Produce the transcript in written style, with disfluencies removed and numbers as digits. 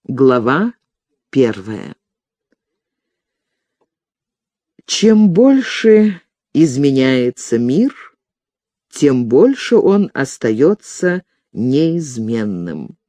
Глава 1. Чем больше изменяется мир, тем больше он остается неизменным.